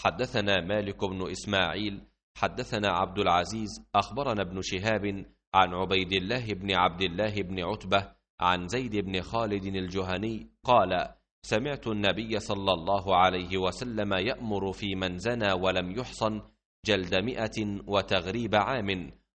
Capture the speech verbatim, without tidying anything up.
حدثنا مالك بن إسماعيل حدثنا عبد العزيز أخبرنا ابن شهاب عن عبيد الله بن عبد الله بن عتبة عن زيد بن خالد الجهني قال: سمعت النبي صلى الله عليه وسلم يأمر في من زنى ولم يحصن جلد مئة وتغريب عام،